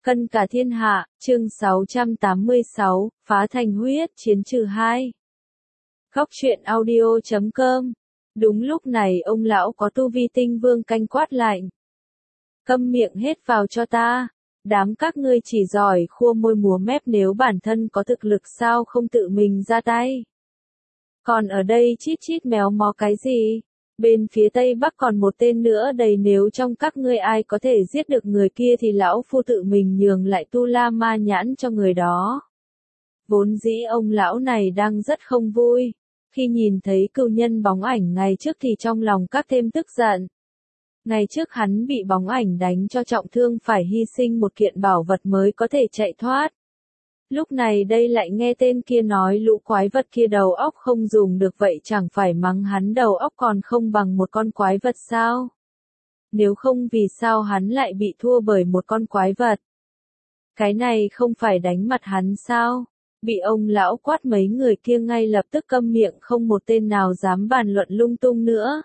Cân cả thiên hạ, chương 686, phá thành huyết chiến trừ 2. Góc truyện audio.com. Đúng lúc này ông lão có tu vi tinh vương canh quát lạnh. Câm miệng hết vào cho ta. Đám các ngươi chỉ giỏi khua môi múa mép, nếu bản thân có thực lực sao không tự mình ra tay. Còn ở đây chít chít méo mó cái gì? Bên phía tây bắc còn một tên nữa đầy, nếu trong các ngươi ai có thể giết được người kia thì lão phu tự mình nhường lại tu la ma nhãn cho người đó. Vốn dĩ ông lão này đang rất không vui. Khi nhìn thấy cừu nhân bóng ảnh ngày trước thì trong lòng các thêm tức giận. Ngày trước hắn bị bóng ảnh đánh cho trọng thương, phải hy sinh một kiện bảo vật mới có thể chạy thoát. Lúc này đây lại nghe tên kia nói lũ quái vật kia đầu óc không dùng được, vậy chẳng phải mắng hắn đầu óc còn không bằng một con quái vật sao? Nếu không vì sao hắn lại bị thua bởi một con quái vật? Cái này không phải đánh mặt hắn sao? Bị ông lão quát, mấy người kia ngay lập tức câm miệng, không một tên nào dám bàn luận lung tung nữa.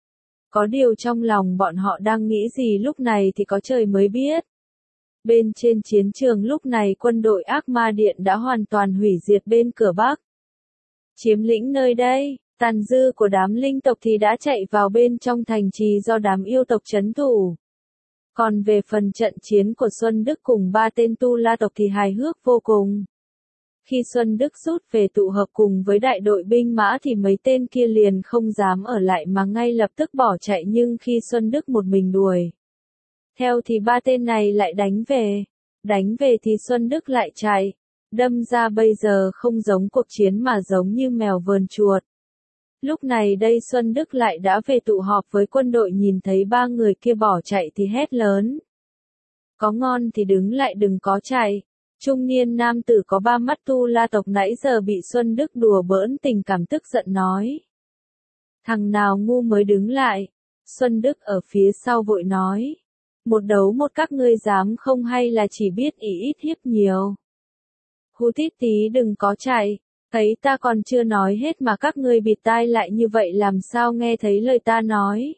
Có điều trong lòng bọn họ đang nghĩ gì lúc này thì có trời mới biết. Bên trên chiến trường lúc này quân đội ác ma điện đã hoàn toàn hủy diệt bên cửa Bắc. Chiếm lĩnh nơi đây, tàn dư của đám linh tộc thì đã chạy vào bên trong thành trì do đám yêu tộc trấn thủ. Còn về phần trận chiến của Xuân Đức cùng ba tên tu la tộc thì hài hước vô cùng. Khi Xuân Đức rút về tụ hợp cùng với đại đội binh mã thì mấy tên kia liền không dám ở lại mà ngay lập tức bỏ chạy, nhưng khi Xuân Đức một mình đuổi theo thì ba tên này lại đánh về. Đánh về thì Xuân Đức lại chạy. Đâm ra bây giờ không giống cuộc chiến mà giống như mèo vờn chuột. Lúc này đây Xuân Đức lại đã về tụ họp với quân đội, nhìn thấy ba người kia bỏ chạy thì hét lớn. Có ngon thì đứng lại, đừng có chạy. Trung niên nam tử có ba mắt tu la tộc nãy giờ bị Xuân Đức đùa bỡn tình cảm tức giận nói. Thằng nào ngu mới đứng lại. Xuân Đức ở phía sau vội nói. Một đấu một các ngươi dám không, hay là chỉ biết ỷ ít hiếp nhiều? Hú tít tí đừng có chạy, thấy ta còn chưa nói hết mà các ngươi bịt tai lại như vậy, làm sao nghe thấy lời ta nói?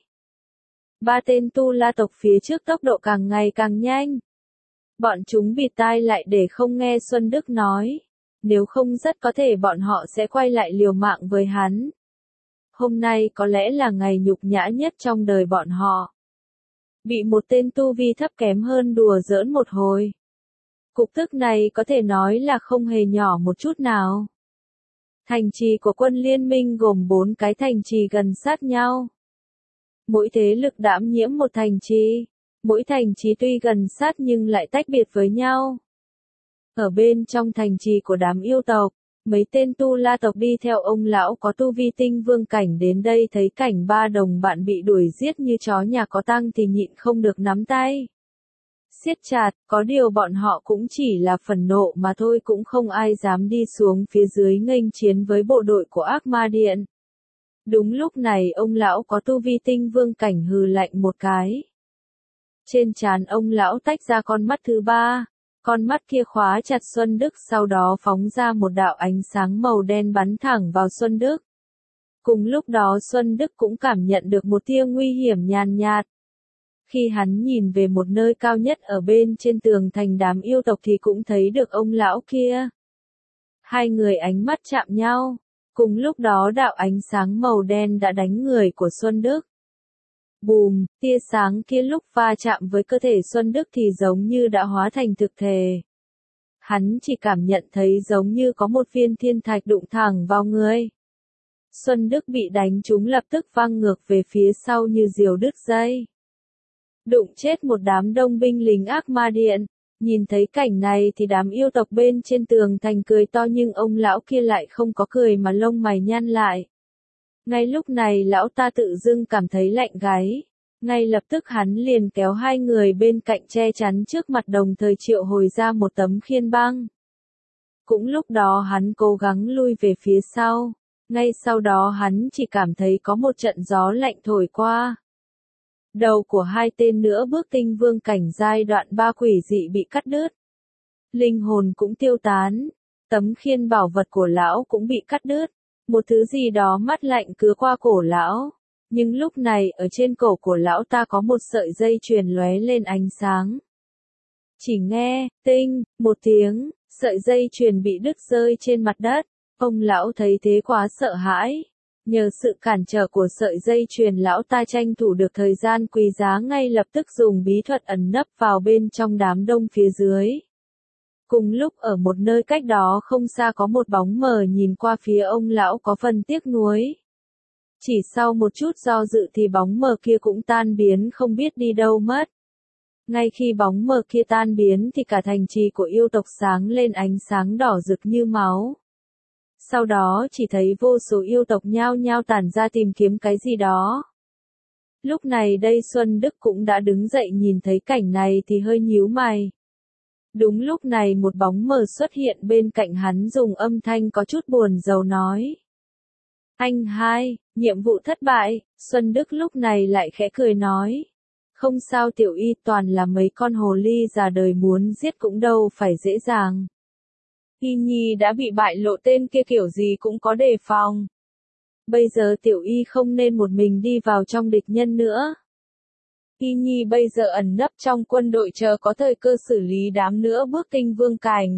Ba tên tu la tộc phía trước tốc độ càng ngày càng nhanh. Bọn chúng bịt tai lại để không nghe Xuân Đức nói. Nếu không rất có thể bọn họ sẽ quay lại liều mạng với hắn. Hôm nay có lẽ là ngày nhục nhã nhất trong đời bọn họ. Bị một tên tu vi thấp kém hơn đùa giỡn một hồi. Cục tức này có thể nói là không hề nhỏ một chút nào. Thành trì của quân liên minh gồm 4 cái thành trì gần sát nhau. Mỗi thế lực đảm nhiễm một thành trì. Mỗi thành trì tuy gần sát nhưng lại tách biệt với nhau. Ở bên trong thành trì của đám yêu tộc, mấy tên tu la tộc đi theo ông lão có tu vi tinh vương cảnh đến đây, thấy cảnh ba đồng bạn bị đuổi giết như chó nhà có tang thì nhịn không được nắm tay siết chặt, có điều bọn họ cũng chỉ là phẫn nộ mà thôi, cũng không ai dám đi xuống phía dưới nghênh chiến với bộ đội của ác ma điện. Đúng lúc này ông lão có tu vi tinh vương cảnh hừ lạnh một cái. Trên trán ông lão tách ra con mắt thứ ba. Con mắt kia khóa chặt Xuân Đức, sau đó phóng ra một đạo ánh sáng màu đen bắn thẳng vào Xuân Đức. Cùng lúc đó Xuân Đức cũng cảm nhận được một tia nguy hiểm nhàn nhạt. Khi hắn nhìn về một nơi cao nhất ở bên trên tường thành đám yêu tộc thì cũng thấy được ông lão kia. Hai người ánh mắt chạm nhau. Cùng lúc đó đạo ánh sáng màu đen đã đánh người của Xuân Đức. Bùm, tia sáng kia lúc va chạm với cơ thể Xuân Đức thì giống như đã hóa thành thực thể. Hắn chỉ cảm nhận thấy giống như có một viên thiên thạch đụng thẳng vào người. Xuân Đức bị đánh trúng lập tức văng ngược về phía sau như diều đứt dây. Đụng chết một đám đông binh lính ác ma điện. Nhìn thấy cảnh này thì đám yêu tộc bên trên tường thành cười to, nhưng ông lão kia lại không có cười mà lông mày nhăn lại. Ngay lúc này lão ta tự dưng cảm thấy lạnh gáy. Ngay lập tức hắn liền kéo hai người bên cạnh che chắn trước mặt, đồng thời triệu hồi ra một tấm khiên băng. Cũng lúc đó hắn cố gắng lui về phía sau. Ngay sau đó hắn chỉ cảm thấy có một trận gió lạnh thổi qua. Đầu của hai tên nữa bước tinh vương cảnh giai đoạn 3 quỷ dị bị cắt đứt. Linh hồn cũng tiêu tán. Tấm khiên bảo vật của lão cũng bị cắt đứt. Một thứ gì đó mát lạnh cứa qua cổ lão. Nhưng lúc này ở trên cổ của lão ta có một sợi dây chuyền lóe lên ánh sáng. Chỉ nghe, tinh, một tiếng, sợi dây chuyền bị đứt rơi trên mặt đất. Ông lão thấy thế quá sợ hãi. Nhờ sự cản trở của sợi dây chuyền, lão ta tranh thủ được thời gian quý giá, ngay lập tức dùng bí thuật ẩn nấp vào bên trong đám đông phía dưới. Cùng lúc ở một nơi cách đó không xa có một bóng mờ nhìn qua phía ông lão có phần tiếc nuối. Chỉ sau một chút do dự thì bóng mờ kia cũng tan biến không biết đi đâu mất. Ngay khi bóng mờ kia tan biến thì cả thành trì của yêu tộc sáng lên ánh sáng đỏ rực như máu. Sau đó chỉ thấy vô số yêu tộc nhao nhao tản ra tìm kiếm cái gì đó. Lúc này đây Xuân Đức cũng đã đứng dậy, nhìn thấy cảnh này thì hơi nhíu mày. Đúng lúc này một bóng mờ xuất hiện bên cạnh hắn, dùng âm thanh có chút buồn rầu nói. Anh hai, nhiệm vụ thất bại. Xuân Đức lúc này lại khẽ cười nói. Không sao Tiểu Y, toàn là mấy con hồ ly già đời muốn giết cũng đâu phải dễ dàng. Y Nhi đã bị bại lộ, tên kia kiểu gì cũng có đề phòng. Bây giờ Tiểu Y không nên một mình đi vào trong địch nhân nữa. Y Nhi bây giờ ẩn nấp trong quân đội, chờ có thời cơ xử lý đám nữa bước tinh vương cảnh.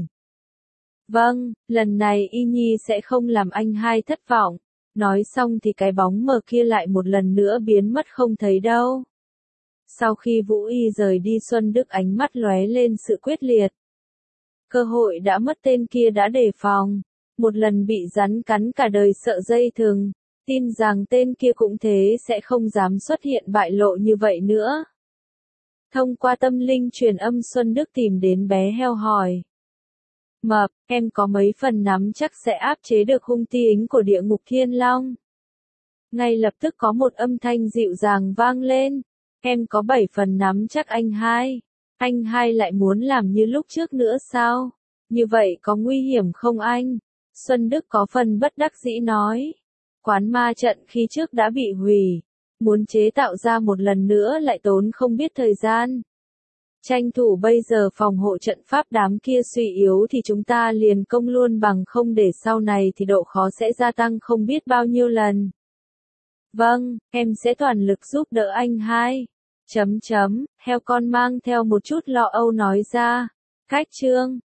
Vâng, lần này Y Nhi sẽ không làm anh hai thất vọng. Nói xong thì cái bóng mờ kia lại một lần nữa biến mất không thấy đâu. Sau khi Vũ Y rời đi, Xuân Đức ánh mắt lóe lên sự quyết liệt. Cơ hội đã mất, tên kia đã đề phòng. Một lần bị rắn cắn cả đời sợ dây thừng. Tin rằng tên kia cũng thế sẽ không dám xuất hiện bại lộ như vậy nữa. Thông qua tâm linh truyền âm, Xuân Đức tìm đến bé heo hỏi. Mập, em có mấy phần nắm chắc sẽ áp chế được hung ti ính của địa ngục Thiên Long? Ngay lập tức có một âm thanh dịu dàng vang lên. Em có 7 phần nắm chắc anh hai. Anh hai lại muốn làm như lúc trước nữa sao? Như vậy có nguy hiểm không anh? Xuân Đức có phần bất đắc dĩ nói. Quán ma trận khi trước đã bị hủy. Muốn chế tạo ra một lần nữa lại tốn không biết thời gian. Tranh thủ bây giờ phòng hộ trận pháp đám kia suy yếu thì chúng ta liền công luôn, bằng không để sau này thì độ khó sẽ gia tăng không biết bao nhiêu lần. Vâng, em sẽ toàn lực giúp đỡ anh hai. Heo con mang theo một chút lo âu nói ra. Cách chương